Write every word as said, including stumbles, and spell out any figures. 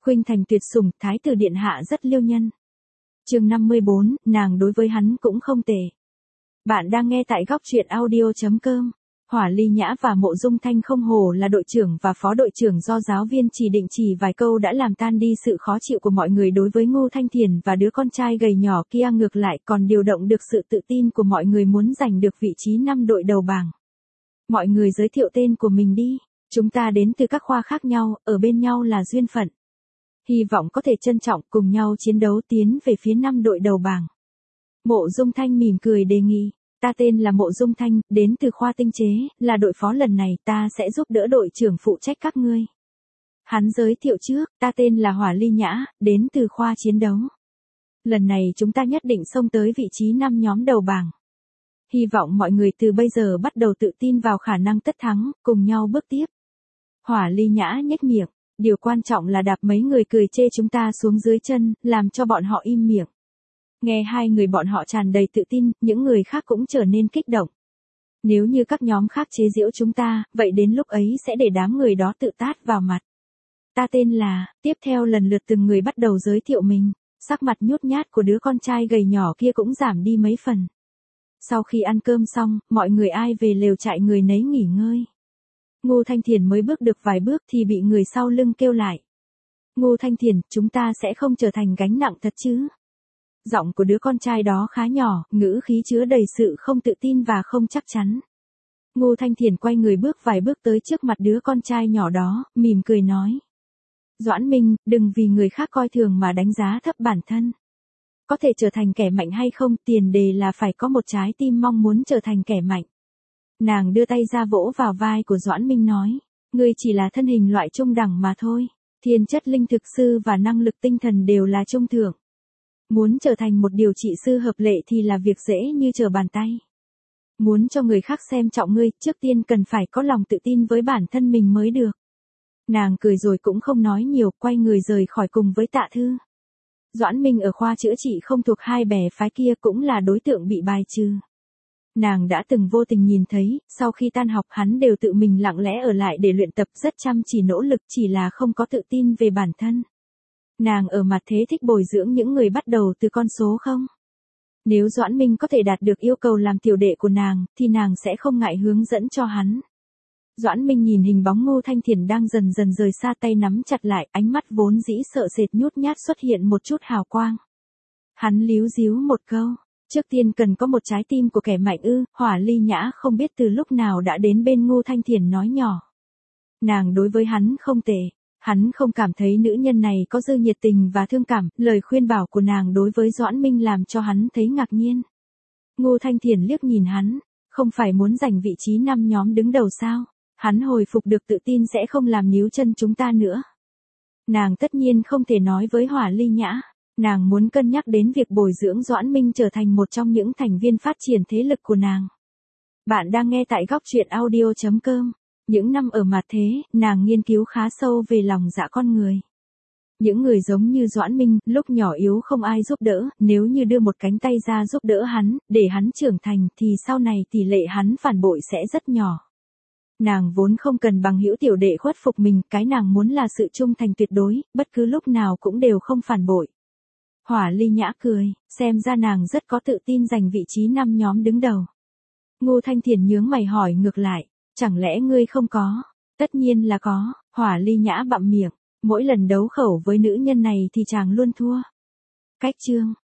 Khuynh Thành tuyệt sủng, thái tử điện hạ rất liêu nhân. Chương năm mươi bốn, nàng đối với hắn cũng không tệ. Bạn đang nghe tại góc truyện audio chấm com. Hỏa Ly Nhã và Mộ Dung Thanh không hổ là đội trưởng và phó đội trưởng do giáo viên chỉ định chỉ vài câu đã làm tan đi sự khó chịu của mọi người đối với Ngô Thanh Thiền và đứa con trai gầy nhỏ kia, ngược lại còn điều động được sự tự tin của mọi người muốn giành được vị trí năm đội đầu bảng. Mọi người giới thiệu tên của mình đi, chúng ta đến từ các khoa khác nhau, ở bên nhau là duyên phận. Hy vọng có thể trân trọng cùng nhau chiến đấu tiến về phía năm đội đầu bảng. Mộ Dung Thanh mỉm cười đề nghị. Ta tên là Mộ Dung Thanh, đến từ khoa tinh chế, là đội phó lần này, ta sẽ giúp đỡ đội trưởng phụ trách các ngươi. Hắn giới thiệu trước, ta tên là Hỏa Ly Nhã, đến từ khoa chiến đấu. Lần này chúng ta nhất định xông tới vị trí năm nhóm đầu bảng. Hy vọng mọi người từ bây giờ bắt đầu tự tin vào khả năng tất thắng, cùng nhau bước tiếp. Hỏa Ly Nhã nhếch miệng, điều quan trọng là đạp mấy người cười chê chúng ta xuống dưới chân, làm cho bọn họ im miệng. Nghe hai người bọn họ tràn đầy tự tin, những người khác cũng trở nên kích động. Nếu như các nhóm khác chế giễu chúng ta, vậy đến lúc ấy sẽ để đám người đó tự tát vào mặt. Ta tên là, tiếp theo lần lượt từng người bắt đầu giới thiệu mình, sắc mặt nhút nhát của đứa con trai gầy nhỏ kia cũng giảm đi mấy phần. Sau khi ăn cơm xong, mọi người ai về lều trại người nấy nghỉ ngơi. Ngô Thanh Thiền mới bước được vài bước thì bị người sau lưng kêu lại. Ngô Thanh Thiền, chúng ta sẽ không trở thành gánh nặng thật chứ? Giọng của đứa con trai đó khá nhỏ, ngữ khí chứa đầy sự không tự tin và không chắc chắn. Ngô Thanh Thiền quay người bước vài bước tới trước mặt đứa con trai nhỏ đó, mỉm cười nói. Doãn Minh, đừng vì người khác coi thường mà đánh giá thấp bản thân. Có thể trở thành kẻ mạnh hay không, tiền đề là phải có một trái tim mong muốn trở thành kẻ mạnh. Nàng đưa tay ra vỗ vào vai của Doãn Minh nói, ngươi chỉ là thân hình loại trung đẳng mà thôi, thiên chất linh thực sư và năng lực tinh thần đều là trung thượng. Muốn trở thành một điều trị sư hợp lệ thì là việc dễ như trở bàn tay. Muốn cho người khác xem trọng ngươi, trước tiên cần phải có lòng tự tin với bản thân mình mới được. Nàng cười rồi cũng không nói nhiều, quay người rời khỏi cùng với Tạ Thư. Doãn Minh ở khoa chữa trị không thuộc hai bè phái kia cũng là đối tượng bị bài trừ. Nàng đã từng vô tình nhìn thấy, sau khi tan học hắn đều tự mình lặng lẽ ở lại để luyện tập, rất chăm chỉ nỗ lực, chỉ là không có tự tin về bản thân. Nàng ở mặt thế thích bồi dưỡng những người bắt đầu từ con số không? Nếu Doãn Minh có thể đạt được yêu cầu làm tiểu đệ của nàng, thì nàng sẽ không ngại hướng dẫn cho hắn. Doãn Minh nhìn hình bóng Ngô Thanh Thiền đang dần dần rời xa, tay nắm chặt lại, ánh mắt vốn dĩ sợ sệt nhút nhát xuất hiện một chút hào quang. Hắn líu díu một câu, trước tiên cần có một trái tim của kẻ mạnh ư? Hỏa Ly Nhã không biết từ lúc nào đã đến bên Ngô Thanh Thiền nói nhỏ. Nàng đối với hắn không tệ. Hắn không cảm thấy nữ nhân này có dư nhiệt tình và thương cảm, lời khuyên bảo của nàng đối với Doãn Minh làm cho hắn thấy ngạc nhiên. Ngô Thanh Thiền liếc nhìn hắn, không phải muốn giành vị trí năm nhóm đứng đầu sao? Hắn hồi phục được tự tin sẽ không làm níu chân chúng ta nữa. Nàng tất nhiên không thể nói với Hỏa Ly Nhã, nàng muốn cân nhắc đến việc bồi dưỡng Doãn Minh trở thành một trong những thành viên phát triển thế lực của nàng. Bạn đang nghe tại góc truyện audio chấm com. Những năm ở mặt thế, nàng nghiên cứu khá sâu về lòng dạ con người. Những người giống như Doãn Minh, lúc nhỏ yếu không ai giúp đỡ, nếu như đưa một cánh tay ra giúp đỡ hắn, để hắn trưởng thành, thì sau này tỷ lệ hắn phản bội sẽ rất nhỏ. Nàng vốn không cần bằng hữu tiểu đệ khuất phục mình, cái nàng muốn là sự trung thành tuyệt đối, bất cứ lúc nào cũng đều không phản bội. Hỏa Ly Nhã cười, xem ra nàng rất có tự tin giành vị trí năm nhóm đứng đầu. Ngô Thanh Thiền nhướng mày hỏi ngược lại. Chẳng lẽ ngươi không có? Tất nhiên là có. Hỏa Ly Nhã bặm miệng, mỗi lần đấu khẩu với nữ nhân này thì chàng luôn thua. Cách chương,